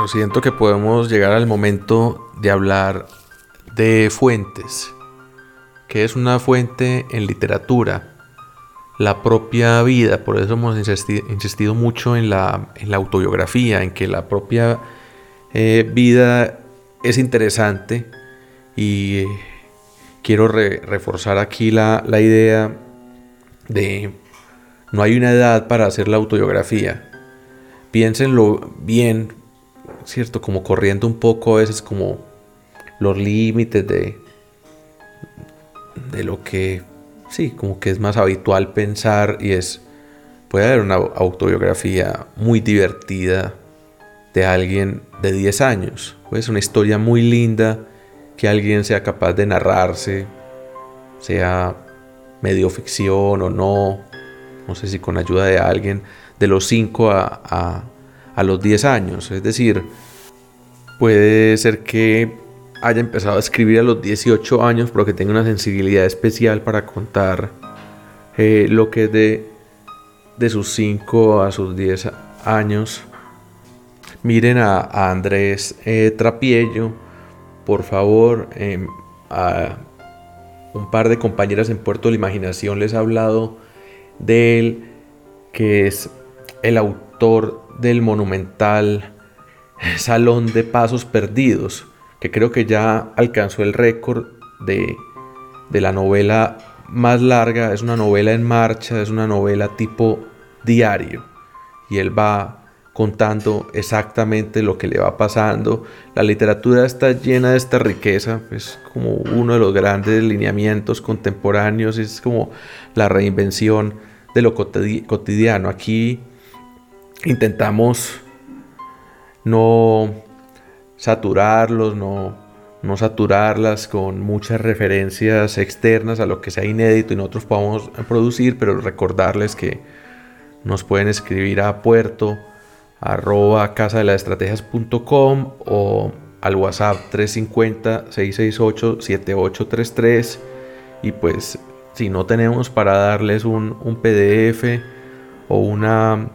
siento que podemos llegar al momento de hablar de fuentes. ¿Qué es una fuente en literatura? La propia vida, por eso hemos insistido mucho en la autobiografía, en que la propia vida es interesante y quiero reforzar aquí la idea de no hay una edad para hacer la autobiografía. Piénsenlo bien, ¿cierto? Como corriendo un poco a veces como los límites de lo que, sí, como que es más habitual pensar puede haber una autobiografía muy divertida de alguien de 10 años. Pues una historia muy linda que alguien sea capaz de narrarse, sea medio ficción o no sé si con ayuda de alguien, de los 5 a los 10 años. Es decir, puede ser que haya empezado a escribir a los 18 años, pero que tenga una sensibilidad especial para contar lo que es de sus 5 a sus 10 años. Miren a Andrés Trapiello, por favor. A un par de compañeras en Puerto de la Imaginación les he hablado de él, que es el autor del monumental Salón de Pasos Perdidos, que creo que ya alcanzó el récord de la novela más larga. Es una novela en marcha, es una novela tipo diario, y él va contando exactamente lo que le va pasando. La literatura está llena de esta riqueza, es como uno de los grandes lineamientos contemporáneos, es como la reinvención de lo cotidiano. Aquí intentamos no saturarlos, no saturarlas con muchas referencias externas a lo que sea inédito y nosotros podamos producir, pero recordarles que nos pueden escribir a puerto@casadelaestrategias.com o al WhatsApp 350-668-7833, y pues si no tenemos para darles un PDF o una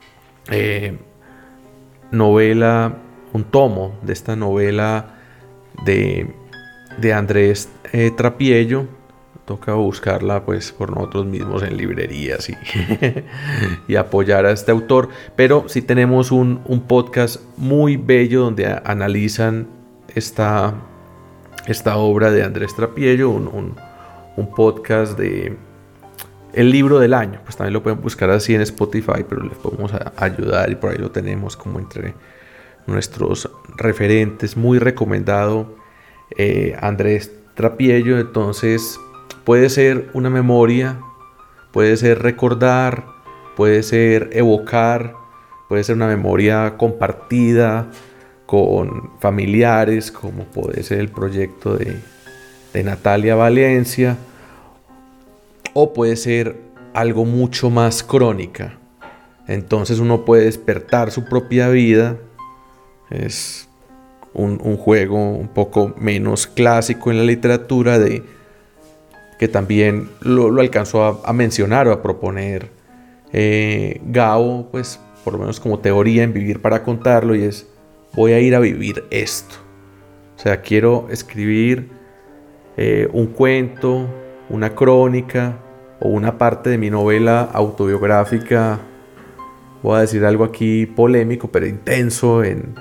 novela, un tomo de esta novela de Andrés Trapiello, toca buscarla pues por nosotros mismos en librerías y apoyar a este autor. Pero sí tenemos un podcast muy bello donde analizan esta obra de Andrés Trapiello, un podcast de el libro del año. Pues también lo pueden buscar así en Spotify, pero les podemos ayudar y por ahí lo tenemos como entre nuestros referentes. Muy recomendado Andrés Trapiello. Entonces puede ser una memoria, puede ser recordar, puede ser evocar, puede ser una memoria compartida con familiares, como puede ser el proyecto de Natalia Valencia, o puede ser algo mucho más crónica. Entonces uno puede despertar su propia vida. Es un juego un poco menos clásico en la literatura, que también lo alcanzó a mencionar o a proponer Gao, pues por lo menos como teoría en Vivir para contarlo, y es: voy a ir a vivir esto. O sea, quiero escribir un cuento, una crónica o una parte de mi novela autobiográfica. Voy a decir algo aquí polémico, pero intenso en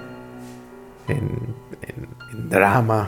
drama.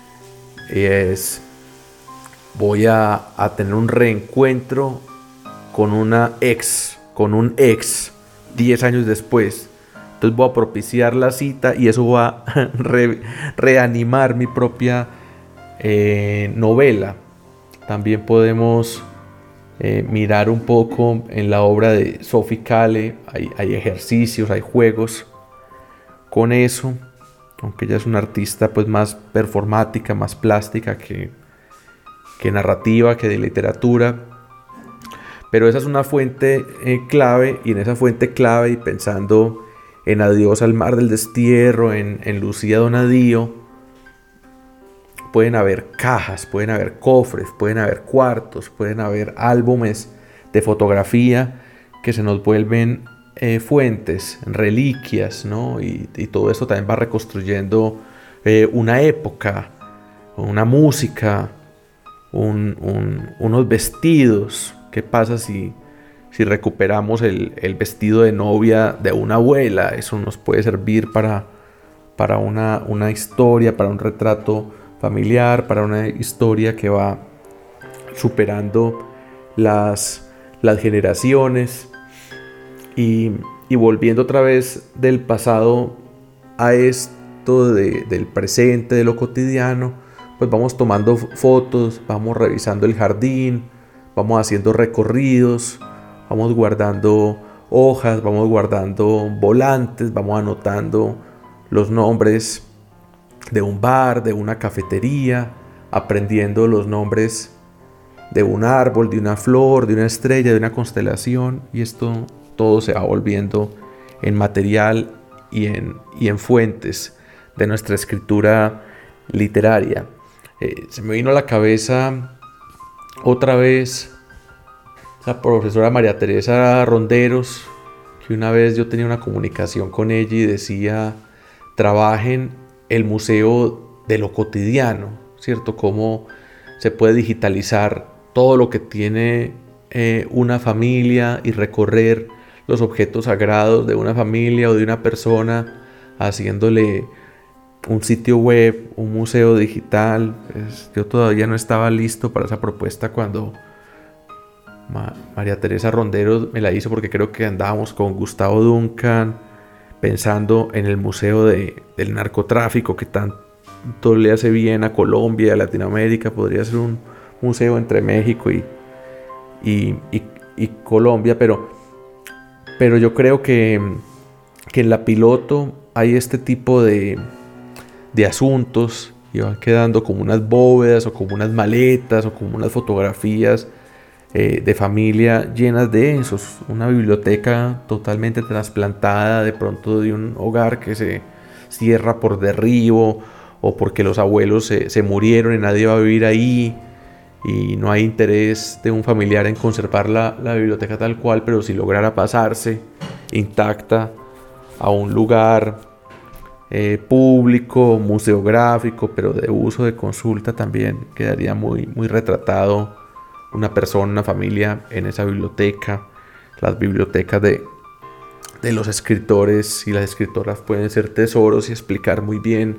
Voy a tener un reencuentro con un ex 10 años después. Entonces voy a propiciar la cita y eso va a reanimar mi propia novela. También podemos mirar un poco en la obra de Sophie Calle. Hay ejercicios, hay juegos con eso, aunque ella es una artista pues más performática, más plástica que narrativa, que de literatura. Pero esa es una fuente clave, y en esa fuente clave, y pensando en Adiós al mar del destierro, en Lucía Donadío, pueden haber cajas, pueden haber cofres, pueden haber cuartos, pueden haber álbumes de fotografía que se nos vuelven fuentes, en reliquias, ¿no? Y todo eso también va reconstruyendo una época, una música, unos vestidos. ¿Qué pasa si recuperamos el vestido de novia de una abuela? Eso nos puede servir para una historia, para un retrato familiar, para una historia que va superando las generaciones y volviendo otra vez del pasado a esto del presente, de lo cotidiano. Pues vamos tomando fotos, vamos revisando el jardín, vamos haciendo recorridos, vamos guardando hojas, vamos guardando volantes, vamos anotando los nombres de un bar, de una cafetería, aprendiendo los nombres de un árbol, de una flor, de una estrella, de una constelación, y esto todo se va volviendo en material y en fuentes de nuestra escritura literaria. Se me vino a la cabeza otra vez la profesora María Teresa Ronderos, que una vez yo tenía una comunicación con ella y decía: trabajen el museo de lo cotidiano, ¿cierto? Cómo se puede digitalizar todo lo que tiene una familia y recorrer los objetos sagrados de una familia o de una persona, haciéndole un sitio web, un museo digital. Pues yo todavía no estaba listo para esa propuesta cuando María Teresa Ronderos me la hizo, porque creo que andábamos con Gustavo Duncan pensando en el museo del narcotráfico que tanto le hace bien a Colombia, a Latinoamérica. Podría ser un museo entre México y Colombia, pero yo creo que en la piloto hay este tipo de asuntos y van quedando como unas bóvedas o como unas maletas o como unas fotografías de familia llenas de esos, una biblioteca totalmente trasplantada de pronto de un hogar que se cierra por derribo o porque los abuelos se murieron y nadie va a vivir ahí y no hay interés de un familiar en conservar la biblioteca tal cual, pero si lograra pasarse intacta a un lugar público, museográfico, pero de uso de consulta, también quedaría muy, muy retratado una persona, una familia en esa biblioteca. Las bibliotecas de los escritores y las escritoras pueden ser tesoros y explicar muy bien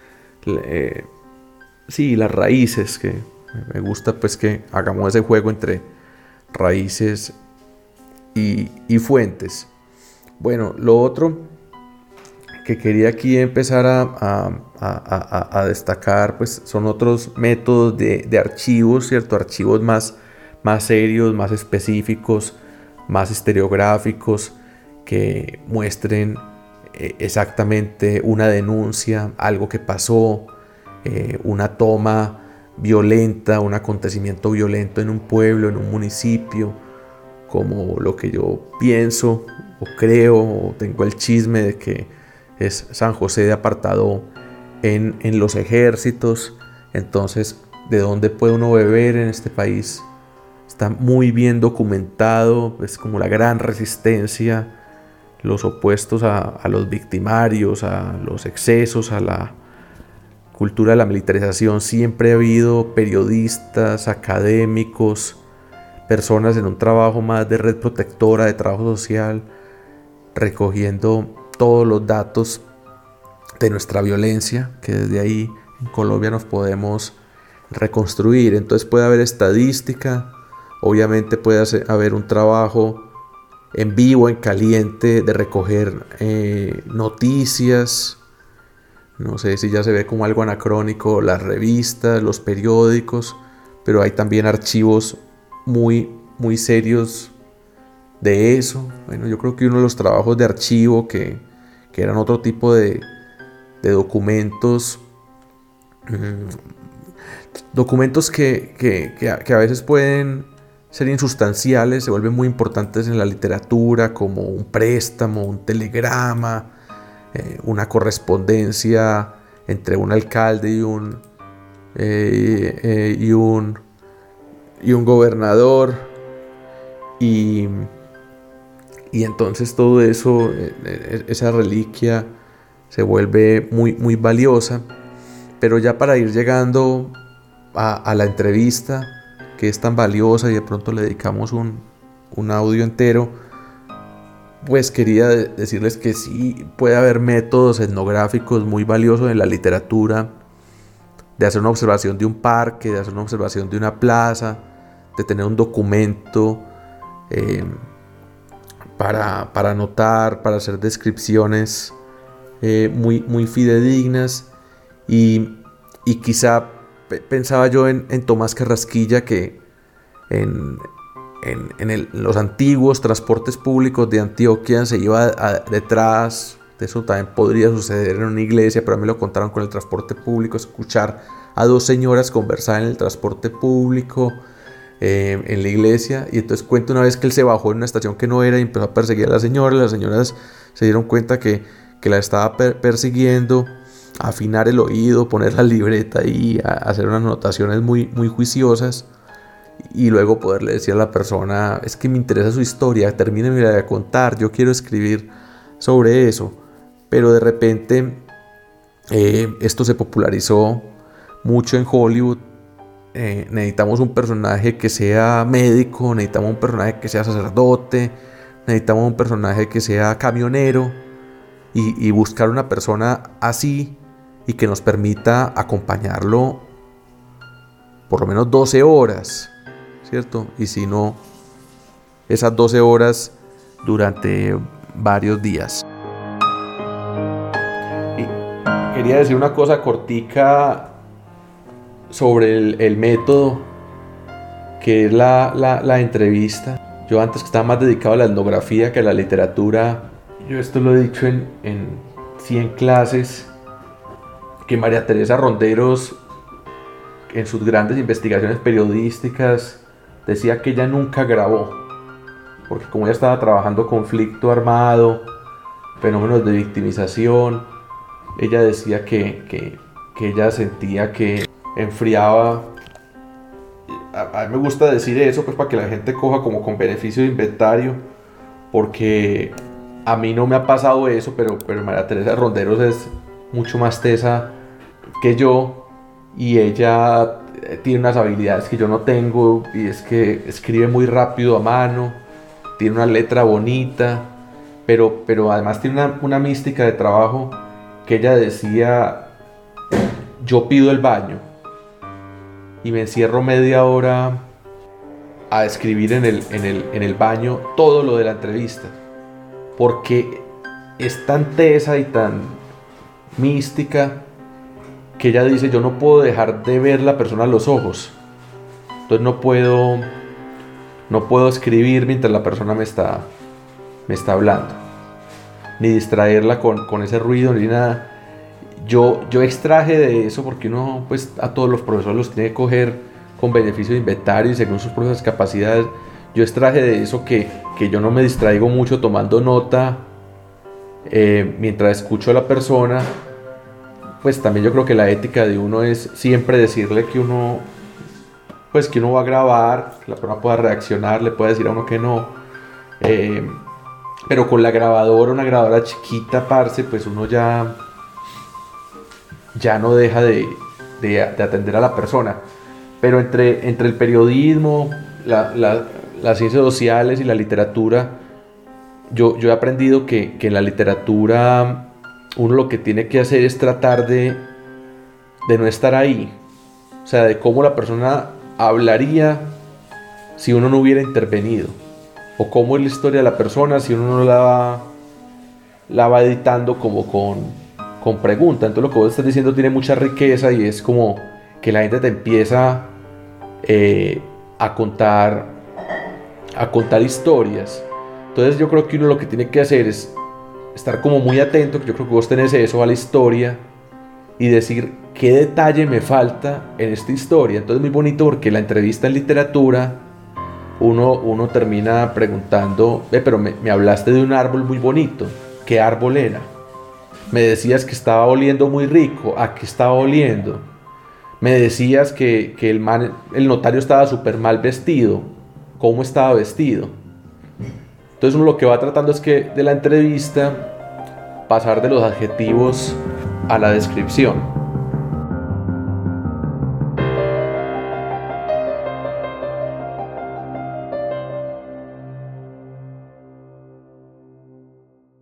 las raíces, que me gusta pues que hagamos ese juego entre raíces y fuentes. Bueno, lo otro que quería aquí empezar a destacar pues son otros métodos de archivos, ¿cierto? Archivos más serios, más específicos, más historiográficos, que muestren exactamente una denuncia, algo que pasó, una toma violenta, un acontecimiento violento en un pueblo, en un municipio, como lo que yo pienso o creo o tengo el chisme de que es San José de Apartadó en los ejércitos. Entonces, ¿de dónde puede uno beber en este país? Está muy bien documentado, es como la gran resistencia, los opuestos a los victimarios, a los excesos, a la cultura de la militarización. Siempre ha habido periodistas, académicos, personas en un trabajo más de red protectora, de trabajo social, recogiendo todos los datos de nuestra violencia, que desde ahí en Colombia nos podemos reconstruir. Entonces puede haber estadística, obviamente puede haber un trabajo en vivo, en caliente, de recoger noticias. No sé si ya se ve como algo anacrónico las revistas, los periódicos, pero hay también archivos muy, muy serios de eso. Bueno, yo creo que uno de los trabajos de archivo que eran otro tipo de documentos, documentos que a veces pueden ser insustanciales, se vuelven muy importantes en la literatura, como un préstamo, un telegrama, una correspondencia entre un alcalde y un gobernador. Y Y entonces todo eso, esa reliquia se vuelve muy, muy valiosa. Pero ya para ir llegando a la entrevista, que es tan valiosa y de pronto le dedicamos un audio entero, pues quería decirles que sí puede haber métodos etnográficos muy valiosos en la literatura, de hacer una observación de un parque, de hacer una observación de una plaza, de tener un documento para anotar, para hacer descripciones muy, muy fidedignas. Y quizá pensaba yo en Tomás Carrasquilla, que en los antiguos transportes públicos de Antioquia se iba detrás. Eso también podría suceder en una iglesia, pero a mí me lo contaron con el transporte público, escuchar a dos señoras conversar en el transporte público, en la iglesia. Y entonces cuenta una vez que él se bajó en una estación que no era y empezó a perseguir a las señoras se dieron cuenta que la estaba persiguiendo, afinar el oído, poner la libreta y hacer unas anotaciones muy, muy juiciosas, y luego poderle decir a la persona: es que me interesa su historia, termíneme de contar, yo quiero escribir sobre eso. Pero de repente esto se popularizó mucho en Hollywood. Necesitamos un personaje que sea médico, necesitamos un personaje que sea sacerdote, necesitamos un personaje que sea camionero, y buscar una persona así y que nos permita acompañarlo por lo menos 12 horas, ¿cierto? Y si no, esas 12 horas durante varios días. Y quería decir una cosa cortica sobre el método, que es la entrevista. Yo antes, que estaba más dedicado a la etnografía que a la literatura, yo esto lo he dicho en 100 clases, que María Teresa Ronderos, en sus grandes investigaciones periodísticas, decía que ella nunca grabó, porque como ella estaba trabajando conflicto armado, fenómenos de victimización, ella decía que ella sentía que enfriaba. A mí me gusta decir eso, pues, para que la gente coja como con beneficio de inventario, porque a mí no me ha pasado eso, pero María Teresa Ronderos es mucho más tesa que yo, y ella tiene unas habilidades que yo no tengo, y es que escribe muy rápido a mano, tiene una letra bonita, pero además tiene una mística de trabajo, que ella decía: yo pido el baño y me encierro media hora a escribir en el baño todo lo de la entrevista, porque es tan tesa y tan mística que ella dice: yo no puedo dejar de ver la persona a los ojos, entonces no puedo escribir mientras la persona me está hablando, ni distraerla con ese ruido ni nada. Yo extraje de eso, porque uno, pues, a todos los profesores los tiene que coger con beneficio de inventario y según sus propias capacidades. Yo extraje de eso que yo no me distraigo mucho tomando nota mientras escucho a la persona. Pues también yo creo que la ética de uno es siempre decirle que uno va a grabar, que la persona pueda reaccionar, le puede decir a uno que no. Pero con la grabadora, una grabadora chiquita, parce, pues uno ya no deja de atender a la persona. Pero entre el periodismo, las ciencias sociales y la literatura, yo he aprendido que en la literatura uno lo que tiene que hacer es tratar de no estar ahí. O sea, de cómo la persona hablaría si uno no hubiera intervenido, o cómo es la historia de la persona si uno no la va editando como con pregunta. Entonces lo que vos estás diciendo tiene mucha riqueza, y es como que la gente te empieza a contar historias. Entonces yo creo que uno lo que tiene que hacer es estar como muy atento, que yo creo que vos tenés eso, a la historia, y decir qué detalle me falta en esta historia. Entonces es muy bonito, porque la entrevista en literatura uno termina preguntando: pero me hablaste de un árbol muy bonito, ¿qué árbol era? Me decías que estaba oliendo muy rico, ¿a qué estaba oliendo? Me decías que el notario estaba súper mal vestido, ¿cómo estaba vestido? Entonces uno lo que va tratando es que de la entrevista pasar de los adjetivos a la descripción.